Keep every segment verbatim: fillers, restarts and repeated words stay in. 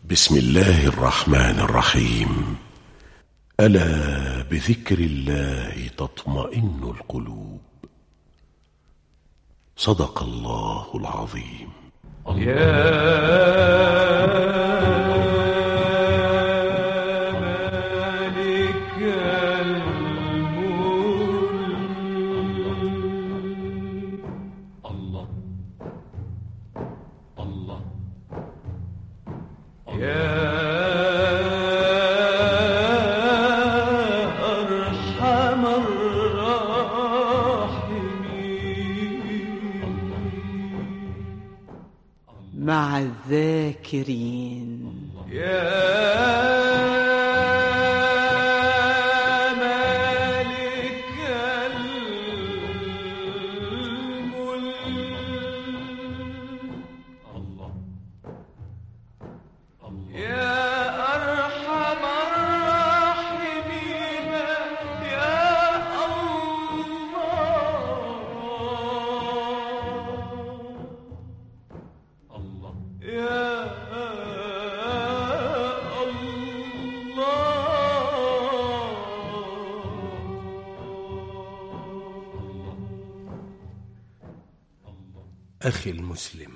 بسم الله الرحمن الرحيم. ألا بذكر الله تطمئن القلوب. صدق الله العظيم. يا مع الذاكرين. يا مالك الملك. الله الله. يا أرحم الراحمين. يا الله يا أخي المسلم،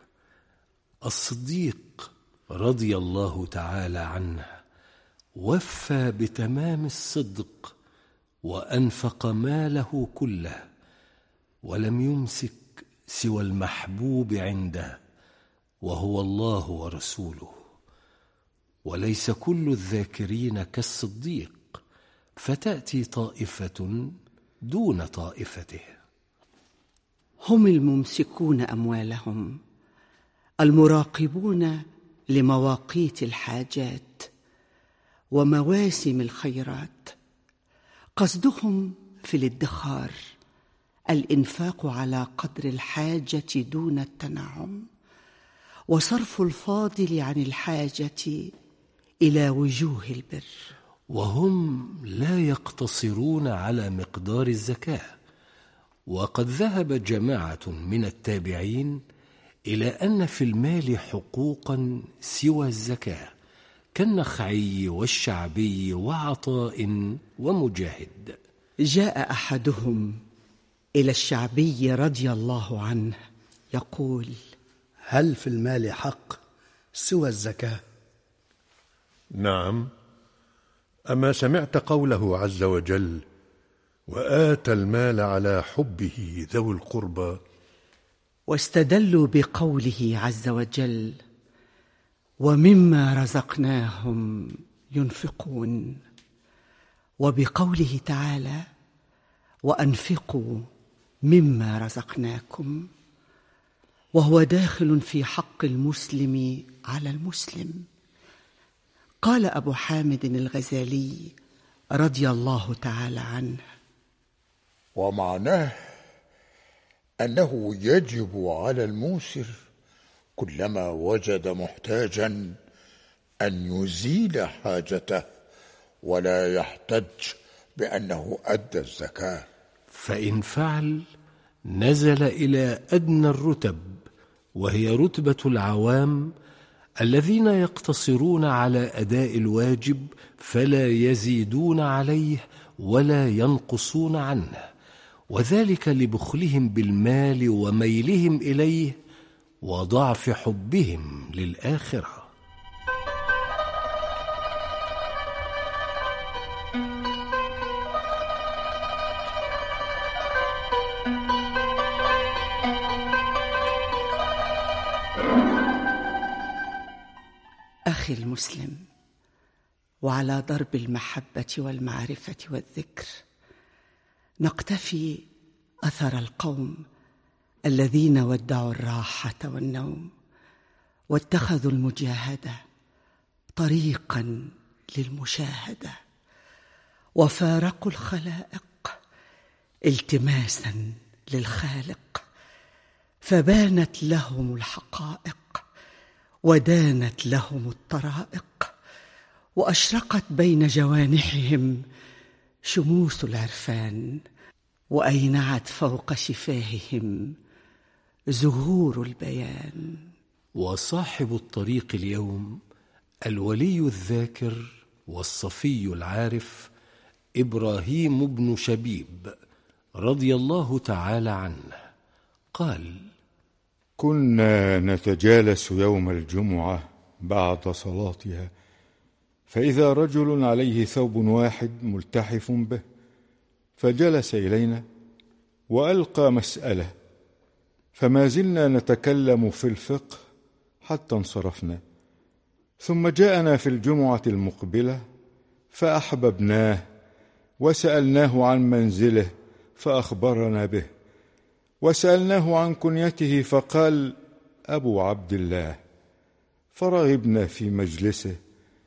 الصديق رضي الله تعالى عنه وفى بتمام الصدق وأنفق ماله كله ولم يمسك سوى المحبوب عنده وهو الله ورسوله. وليس كل الذاكرين كالصديق، فتأتي طائفة دون طائفته. هم الممسكون أموالهم، المراقبون لمواقيت الحاجات ومواسم الخيرات، قصدهم في الادخار الإنفاق على قدر الحاجة دون التنعم، وصرف الفاضل عن الحاجة إلى وجوه البر. وهم لا يقتصرون على مقدار الزكاة، وقد ذهب جماعة من التابعين إلى أن في المال حقوقا سوى الزكاة كالنخعي والشعبي وعطاء ومجاهد. جاء أحدهم إلى الشعبي رضي الله عنه يقول: هل في المال حق سوى الزكاة؟ نعم، أما سمعت قوله عز وجل: وآتى المال على حبه ذوي القربى؟ واستدلوا بقوله عز وجل: ومما رزقناهم ينفقون، وبقوله تعالى: وأنفقوا مما رزقناكم، وهو داخل في حق المسلم على المسلم. قال أبو حامد الغزالي رضي الله تعالى عنه: ومعناه أنه يجب على الموسر كلما وجد محتاجا أن يزيل حاجته ولا يحتج بأنه أدى الزكاة، فإن فعل نزل إلى أدنى الرتب، وهي رتبة العوام الذين يقتصرون على أداء الواجب فلا يزيدون عليه ولا ينقصون عنه، وذلك لبخلهم بالمال وميلهم إليه وضعف حبهم للآخرة. أخي المسلم، وعلى درب المحبة والمعرفة والذكر نقتفي أثر القوم الذين ودعوا الراحة والنوم واتخذوا المجاهدة طريقا للمشاهدة، وفارقوا الخلائق التماسا للخالق، فبانت لهم الحقائق ودانت لهم الطرائق، وأشرقت بين جوانحهم شموس العرفان، وأينعت فوق شفاههم زهور البيان. وصاحب الطريق اليوم الولي الذاكر والصفي العارف إبراهيم بن شبيب رضي الله تعالى عنه قال: كنا نتجالس يوم الجمعة بعد صلاتها، فإذا رجل عليه ثوب واحد ملتحف به، فجلس إلينا وألقى مسألة، فما زلنا نتكلم في الفقه حتى انصرفنا، ثم جاءنا في الجمعة المقبلة فأحببناه وسألناه عن منزله فأخبرنا به، وسألناه عن كنيته فقال: أبو عبد الله، فرغبنا في مجلسه،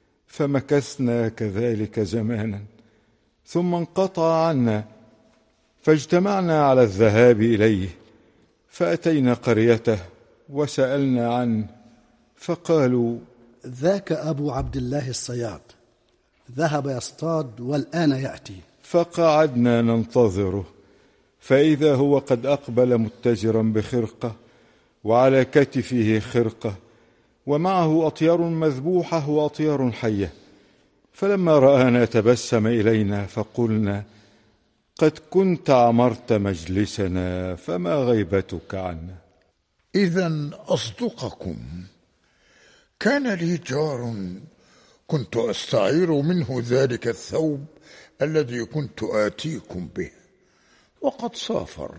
فمكثنا كذلك زمانا، ثم انقطع عنا، فاجتمعنا على الذهاب إليه، فأتينا قريته وسألنا عنه، فقالوا: ذاك أبو عبد الله الصياد، ذهب يصطاد والآن يأتي. فقعدنا ننتظره، فإذا هو قد أقبل متجرا بخرقة، وعلى كتفه خرقة، ومعه أطيار مذبوحة وأطيار حية. فلما رآنا تبسم إلينا، فقلنا: قد كنت عمرت مجلسنا، فما غيبتك عنا؟ إذن أصدقكم، كان لي جار كنت أستعير منه ذلك الثوب الذي كنت آتيكم به، وقد سافر،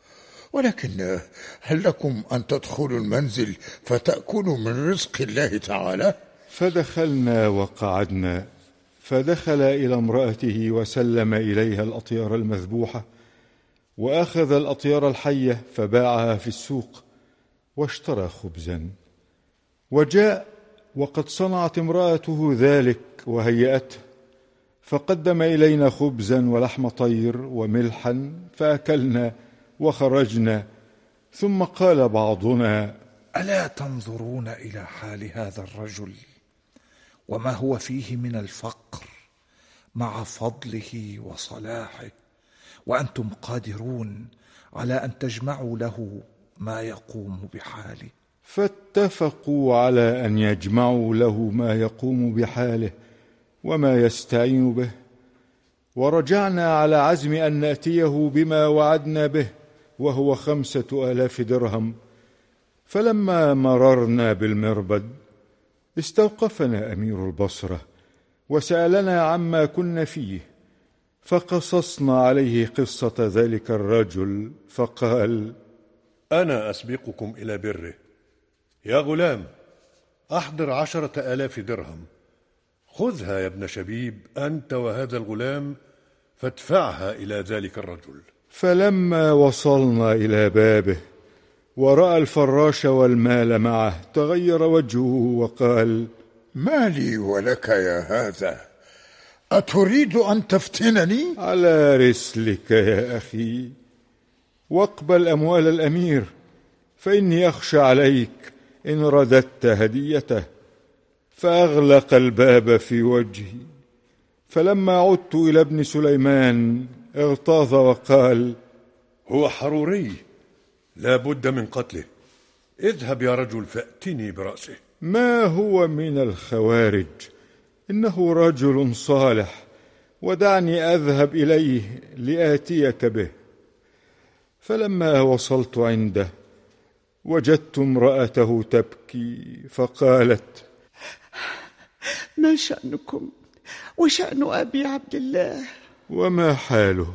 ولكن هل لكم أن تدخلوا المنزل فتأكلوا من رزق الله تعالى؟ فدخلنا وقعدنا، فدخل إلى امرأته وسلم إليها الأطيار المذبوحة، وأخذ الأطيار الحية فباعها في السوق، واشترى خبزا، وجاء وقد صنعت امرأته ذلك وهيأته، فقدم إلينا خبزا ولحم طير وملحا، فأكلنا وخرجنا. ثم قال بعضنا: ألا تنظرون إلى حال هذا الرجل وما هو فيه من الفقر مع فضله وصلاحه، وأنتم قادرون على أن تجمعوا له ما يقوم بحاله؟ فاتفقوا على أن يجمعوا له ما يقوم بحاله وما يستعين به، ورجعنا على عزم أن نأتيه بما وعدنا به، وهو خمسة آلاف درهم. فلما مررنا بالمربد استوقفنا أمير البصرة وسألنا عما كنا فيه، فقصصنا عليه قصة ذلك الرجل، فقال: أنا أسبقكم إلى بره. يا غلام، أحضر عشرة آلاف درهم، خذها يا ابن شبيب أنت وهذا الغلام، فادفعها إلى ذلك الرجل. فلما وصلنا إلى بابه ورأى الفراش والمال معه، تغير وجهه وقال: ما لي ولك يا هذا؟ أتريد أن تفتنني؟ على رسلك يا أخي، واقبل أموال الأمير، فإني أخشى عليك إن رددت هديته. فأغلق الباب في وجهي. فلما عدت إلى ابن سليمان اغتاظ وقال: هو حروري، لا بد من قتله، اذهب يا رجل فأتني برأسه. ما هو من الخوارج، إنه رجل صالح، ودعني أذهب إليه لآتيك به. فلما وصلت عنده وجدت امرأته تبكي، فقالت: ما شأنكم وشأن أبي عبد الله؟ وما حاله؟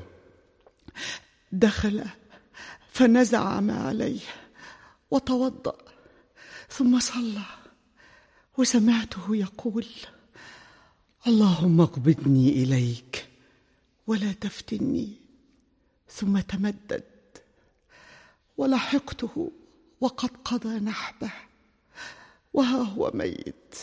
دخل فنزع ما عليه وتوضأ، ثم صلى، وسمعته يقول: اللهم اقبضني إليك ولا تفتني. ثم تمدد، ولحقته وقد قضى نحبه، وها هو ميت.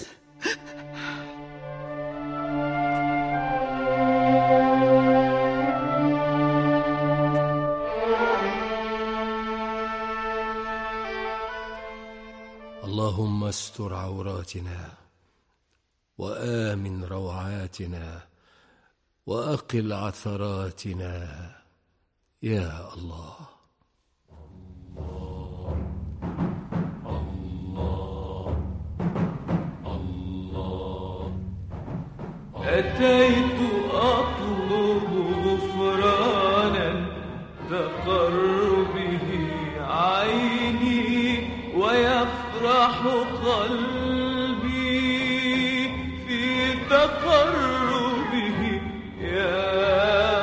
اللهم استر عوراتنا وآمن روعاتنا وأقل عثراتنا يا الله. الله الله الله أتيت أطلب غفرانا تقر به عيني ويفرح قلبي في تقربه يا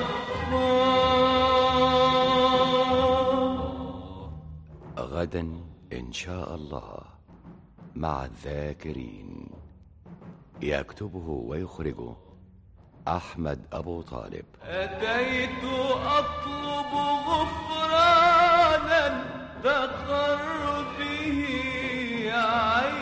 غفار. غدا إن شاء الله مع الذاكرين. يكتبه ويخرجه أحمد أبو طالب. أتيت أطلب غفرانا تقر به عيني